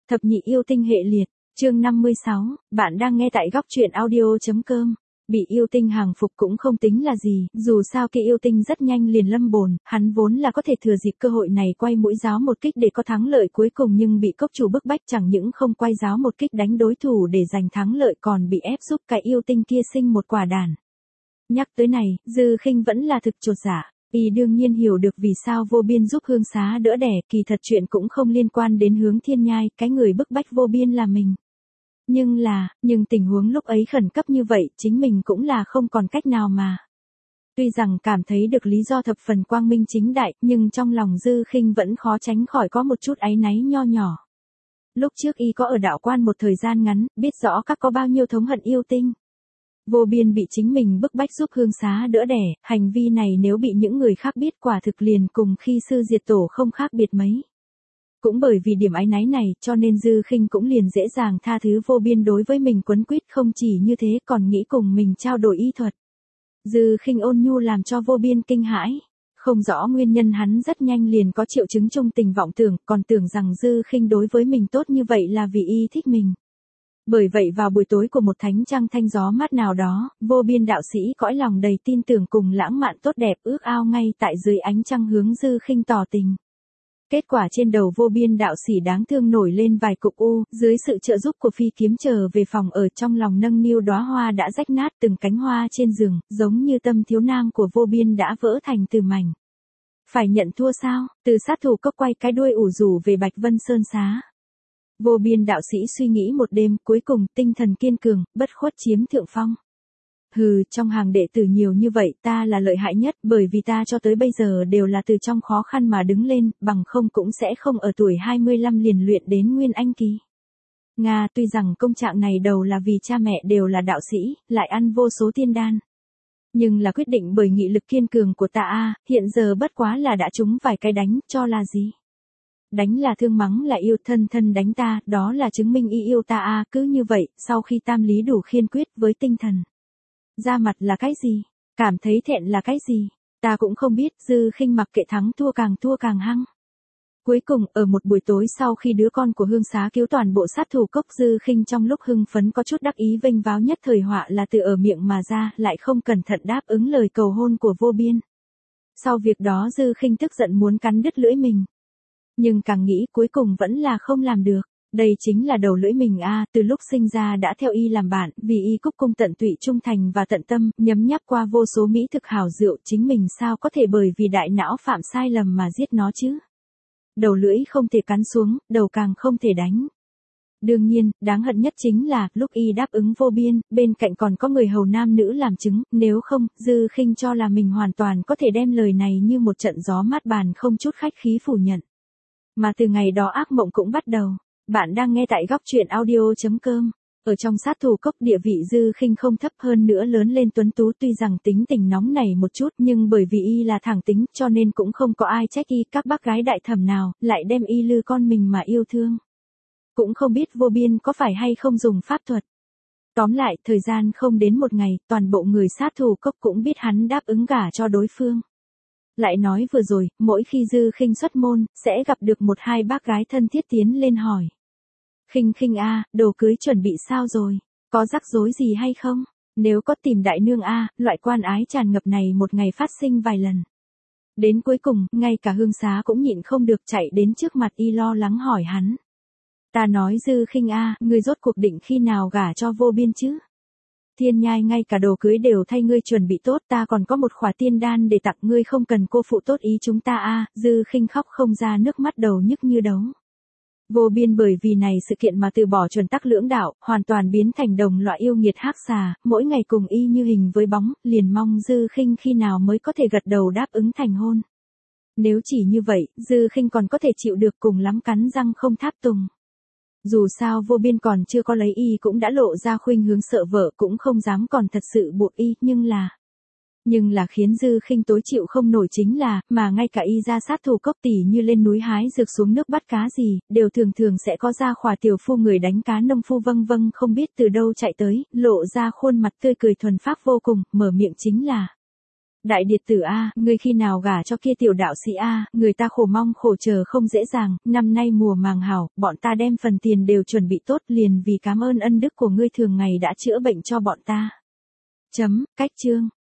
Thập nhị yêu tinh hệ liệt, chương 56, bạn đang nghe tại góc truyện audio.com. Bị yêu tinh hàng phục cũng không tính là gì, dù sao kia yêu tinh rất nhanh liền lâm bồn, hắn vốn là có thể thừa dịp cơ hội này quay mũi giáo một kích để có thắng lợi cuối cùng nhưng bị cốc chủ bức bách chẳng những không quay giáo một kích đánh đối thủ để giành thắng lợi còn bị ép giúp cái yêu tinh kia sinh một quả đàn. Nhắc tới này, Dư Khinh vẫn là thực chột dạ. Y đương nhiên hiểu được vì sao Vô Biên giúp Hương Xá đỡ đẻ, kỳ thật chuyện cũng không liên quan đến Hướng Thiên Nhai, cái người bức bách Vô Biên là mình. Nhưng tình huống lúc ấy khẩn cấp như vậy, chính mình cũng là không còn cách nào mà. Tuy rằng cảm thấy được lý do thập phần quang minh chính đại, nhưng trong lòng Dư Khinh vẫn khó tránh khỏi có một chút áy náy nho nhỏ. Lúc trước y có ở đạo quan một thời gian ngắn, biết rõ các có bao nhiêu thống hận yêu tinh. Vô Biên bị chính mình bức bách giúp Hương Xá đỡ đẻ, hành vi này nếu bị những người khác biết quả thực liền cùng khi sư diệt tổ không khác biệt mấy. Cũng bởi vì điểm áy náy này cho nên Dư Khinh cũng liền dễ dàng tha thứ Vô Biên đối với mình quấn quýt, không chỉ như thế còn nghĩ cùng mình trao đổi y thuật. Dư Khinh ôn nhu làm cho Vô Biên kinh hãi. Không rõ nguyên nhân hắn rất nhanh liền có triệu chứng trung tình vọng tưởng, còn tưởng rằng Dư Khinh đối với mình tốt như vậy là vì y thích mình. Bởi vậy vào buổi tối của một thánh trăng thanh gió mát nào đó, Vô Biên đạo sĩ cõi lòng đầy tin tưởng cùng lãng mạn tốt đẹp ước ao ngay tại dưới ánh trăng hướng Dư Khinh tỏ tình. Kết quả trên đầu Vô Biên đạo sĩ đáng thương nổi lên vài cục u, dưới sự trợ giúp của phi kiếm trở về phòng ở trong lòng nâng niu đóa hoa đã rách nát, từng cánh hoa trên giường, giống như tâm thiếu nang của Vô Biên đã vỡ thành từ mảnh. Phải nhận thua sao? Từ sát thủ cốc quay cái đuôi ủ rủ về Bạch Vân Sơn Xá. Vô Biên đạo sĩ suy nghĩ một đêm, cuối cùng tinh thần kiên cường, bất khuất chiếm thượng phong. Hừ, trong hàng đệ tử nhiều như vậy ta là lợi hại nhất, bởi vì ta cho tới bây giờ đều là từ trong khó khăn mà đứng lên, bằng không cũng sẽ không ở tuổi 25 liền luyện đến Nguyên Anh kỳ. Nga, tuy rằng công trạng này đầu là vì cha mẹ đều là đạo sĩ, lại ăn vô số tiên đan. Nhưng là quyết định bởi nghị lực kiên cường của ta hiện giờ bất quá là đã trúng vài cái đánh, cho là gì? Đánh là thương, mắng là yêu, thân thân đánh ta, đó là chứng minh y yêu ta cứ như vậy, sau khi tam lý đủ khiên quyết với tinh thần. Ra mặt là cái gì? Cảm thấy thẹn là cái gì? Ta cũng không biết, Dư Khinh mặc kệ thắng thua càng hăng. Cuối cùng, ở một buổi tối sau khi đứa con của Hương Xá cứu toàn bộ sát thủ cốc, Dư Khinh trong lúc hưng phấn có chút đắc ý vênh váo nhất thời họa là từ ở miệng mà ra, lại không cẩn thận đáp ứng lời cầu hôn của Vô Biên. Sau việc đó Dư Khinh tức giận muốn cắn đứt lưỡi mình. Nhưng càng nghĩ cuối cùng vẫn là không làm được. Đây chính là đầu lưỡi mình từ lúc sinh ra đã theo y làm bạn, vì y cúc cung tận tụy trung thành và tận tâm, nhấm nháp qua vô số mỹ thực hảo rượu, chính mình sao có thể bởi vì đại não phạm sai lầm mà giết nó chứ? Đầu lưỡi không thể cắn xuống, đầu càng không thể đánh. Đương nhiên, đáng hận nhất chính là, lúc y đáp ứng Vô Biên, bên cạnh còn có người hầu nam nữ làm chứng, nếu không, Dư Khinh cho là mình hoàn toàn có thể đem lời này như một trận gió mát bàn không chút khách khí phủ nhận. Mà từ ngày đó ác mộng cũng bắt đầu. Bạn đang nghe tại góc truyện audio.com. Ở trong sát thủ cốc địa vị Dư Khinh không thấp, hơn nữa lớn lên tuấn tú, tuy rằng tính tình nóng nảy một chút nhưng bởi vì y là thẳng tính cho nên cũng không có ai trách y, các bác gái đại thẩm nào lại đem y lư con mình mà yêu thương. Cũng không biết Vô Biên có phải hay không dùng pháp thuật. Tóm lại, thời gian không đến một ngày, toàn bộ người sát thủ cốc cũng biết hắn đáp ứng gả cho đối phương. Lại nói vừa rồi, mỗi khi Dư Khinh xuất môn, sẽ gặp được một hai bác gái thân thiết tiến lên hỏi. Khinh Khinh đồ cưới chuẩn bị sao rồi? Có rắc rối gì hay không? Nếu có tìm đại nương loại quan ái tràn ngập này một ngày phát sinh vài lần. Đến cuối cùng, ngay cả Hương Xá cũng nhịn không được chạy đến trước mặt y lo lắng hỏi hắn. Ta nói Dư Khinh ngươi rốt cuộc định khi nào gả cho Vô Biên chứ? Thiên Nhai ngay cả đồ cưới đều thay ngươi chuẩn bị tốt, ta còn có một khỏa tiên đan để tặng ngươi, không cần cô phụ tốt ý chúng ta Dư Khinh khóc không ra nước mắt, đầu nhức như đấu. Vô Biên bởi vì này sự kiện mà từ bỏ chuẩn tắc lưỡng đạo, hoàn toàn biến thành đồng loại yêu nghiệt hắc xà, mỗi ngày cùng y như hình với bóng, liền mong Dư Khinh khi nào mới có thể gật đầu đáp ứng thành hôn. Nếu chỉ như vậy, Dư Khinh còn có thể chịu được, cùng lắm cắn răng không tháp tùng. Dù sao Vô Biên còn chưa có lấy y cũng đã lộ ra khuynh hướng sợ vợ, cũng không dám còn thật sự buộc y, nhưng là khiến Dư Khinh tối chịu không nổi chính là, mà ngay cả y ra sát thủ cốc tỉ như lên núi hái dược xuống nước bắt cá gì, đều thường sẽ có ra khỏa tiểu phu người đánh cá nông phu vâng không biết từ đâu chạy tới, lộ ra khuôn mặt tươi cười thuần phác vô cùng, mở miệng chính là. Đại điệt tử A, ngươi khi nào gả cho kia tiểu đạo sĩ A, người ta khổ mong khổ chờ không dễ dàng, năm nay mùa màng hảo, bọn ta đem phần tiền đều chuẩn bị tốt liền vì cảm ơn ân đức của ngươi thường ngày đã chữa bệnh cho bọn ta. Cách chương.